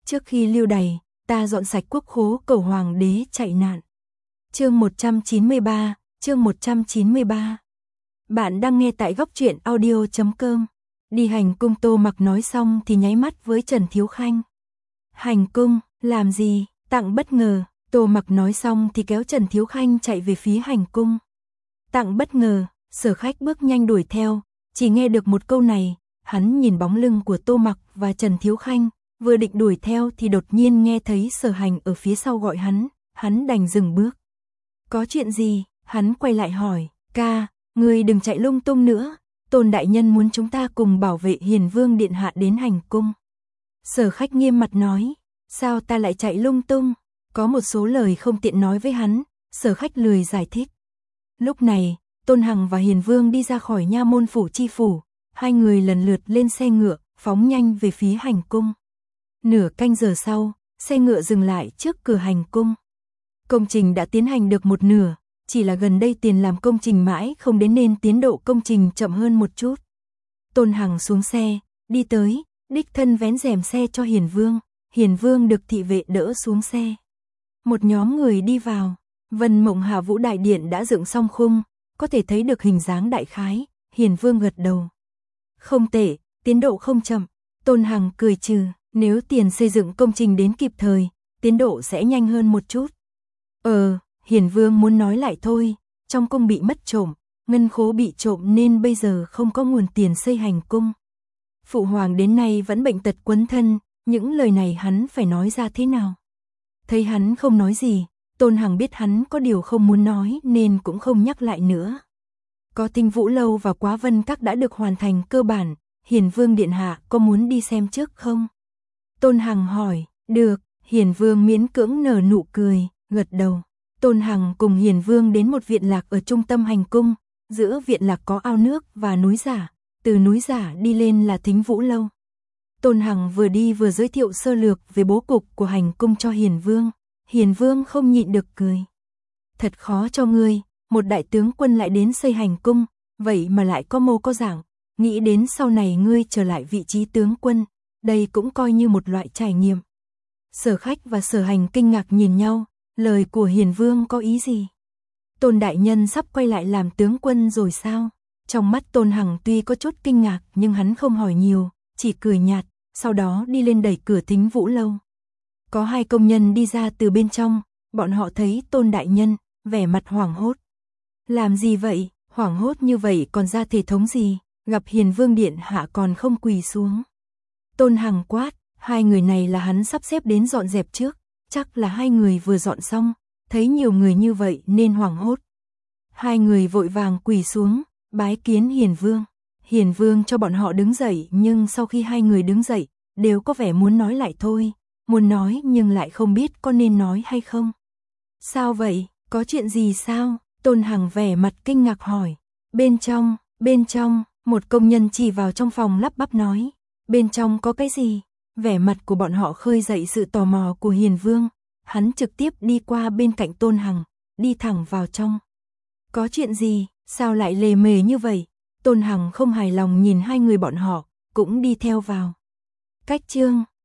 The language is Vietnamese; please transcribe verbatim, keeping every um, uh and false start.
Trước khi lưu đày, ta dọn sạch quốc khố cầu hoàng đế chạy nạn. Chương một trăm chín mươi ba, chương một trăm chín mươi ba. Bạn đang nghe tại góc truyện audio chấm com. Đi hành cung, Tô Mặc nói xong thì nháy mắt với Trần Thiếu Khanh. Hành cung, làm gì, tặng bất ngờ. Tô Mặc nói xong thì kéo Trần Thiếu Khanh chạy về phía hành cung. Tặng bất ngờ. Sở Khách bước nhanh đuổi theo, chỉ nghe được một câu này, hắn nhìn bóng lưng của Tô Mặc và Trần Thiếu Khanh, vừa định đuổi theo thì đột nhiên nghe thấy Sở Hành ở phía sau gọi hắn, hắn đành dừng bước. Có chuyện gì? Hắn quay lại hỏi, ca, ngươi đừng chạy lung tung nữa, Tôn đại nhân muốn chúng ta cùng bảo vệ Hiền Vương điện hạ đến hành cung. Sở Khách nghiêm mặt nói, sao ta lại chạy lung tung? Có một số lời không tiện nói với hắn, Sở Khách lười giải thích. Lúc này, Tôn Hằng và Hiền Vương đi ra khỏi nha môn phủ chi phủ, hai người lần lượt lên xe ngựa, phóng nhanh về phía hành cung. Nửa canh giờ sau, xe ngựa dừng lại trước cửa hành cung. Công trình đã tiến hành được một nửa, chỉ là gần đây tiền làm công trình mãi không đến nên tiến độ công trình chậm hơn một chút. Tôn Hằng xuống xe, đi tới, đích thân vén rèm xe cho Hiền Vương, Hiền Vương được thị vệ đỡ xuống xe. Một nhóm người đi vào, Vân Mộng Hà Vũ đại điện đã dựng xong khung, có thể thấy được hình dáng đại khái, Hiền Vương gật đầu. Không tệ, tiến độ không chậm. Tôn Hằng cười trừ, nếu tiền xây dựng công trình đến kịp thời, tiến độ sẽ nhanh hơn một chút. Ờ, Hiền Vương muốn nói lại thôi, trong cung bị mất trộm, ngân khố bị trộm nên bây giờ không có nguồn tiền xây hành cung. Phụ hoàng đến nay vẫn bệnh tật quấn thân, những lời này hắn phải nói ra thế nào? Thấy hắn không nói gì, Tôn Hằng biết hắn có điều không muốn nói nên cũng không nhắc lại nữa. Có Tinh Vũ Lâu và Quá Vân Các đã được hoàn thành cơ bản, Hiền Vương điện hạ có muốn đi xem trước không? Tôn Hằng hỏi, được, Hiền Vương miễn cưỡng nở nụ cười, gật đầu. Tôn Hằng cùng Hiền Vương đến một viện lạc ở trung tâm hành cung, giữa viện lạc có ao nước và núi giả, từ núi giả đi lên là Thính Vũ Lâu. Tôn Hằng vừa đi vừa giới thiệu sơ lược về bố cục của hành cung cho Hiền Vương. Hiền Vương không nhịn được cười. Thật khó cho ngươi, một đại tướng quân lại đến xây hành cung, vậy mà lại có mô có dạng, nghĩ đến sau này ngươi trở lại vị trí tướng quân, đây cũng coi như một loại trải nghiệm. Sở Khách và Sở Hành kinh ngạc nhìn nhau, lời của Hiền Vương có ý gì? Tôn đại nhân sắp quay lại làm tướng quân rồi sao? Trong mắt Tôn Hằng tuy có chút kinh ngạc nhưng hắn không hỏi nhiều, chỉ cười nhạt, sau đó đi lên đẩy cửa Thính Vũ Lâu. Có hai công nhân đi ra từ bên trong, bọn họ thấy Tôn đại nhân, vẻ mặt hoảng hốt. Làm gì vậy, hoảng hốt như vậy còn ra thể thống gì, gặp Hiền Vương điện hạ còn không quỳ xuống. Tôn Hằng quát, hai người này là hắn sắp xếp đến dọn dẹp trước, chắc là hai người vừa dọn xong, thấy nhiều người như vậy nên hoảng hốt. Hai người vội vàng quỳ xuống, bái kiến Hiền Vương. Hiền Vương cho bọn họ đứng dậy nhưng sau khi hai người đứng dậy, đều có vẻ muốn nói lại thôi. Muốn nói nhưng lại không biết có nên nói hay không. Sao vậy, có chuyện gì sao? Tôn Hằng vẻ mặt kinh ngạc hỏi. Bên trong, bên trong, một công nhân chỉ vào trong phòng lắp bắp nói. Bên trong có cái gì? Vẻ mặt của bọn họ khơi dậy sự tò mò của Hiền Vương. Hắn trực tiếp đi qua bên cạnh Tôn Hằng, đi thẳng vào trong. Có chuyện gì, sao lại lề mề như vậy? Tôn Hằng không hài lòng nhìn hai người bọn họ, cũng đi theo vào. Cách chương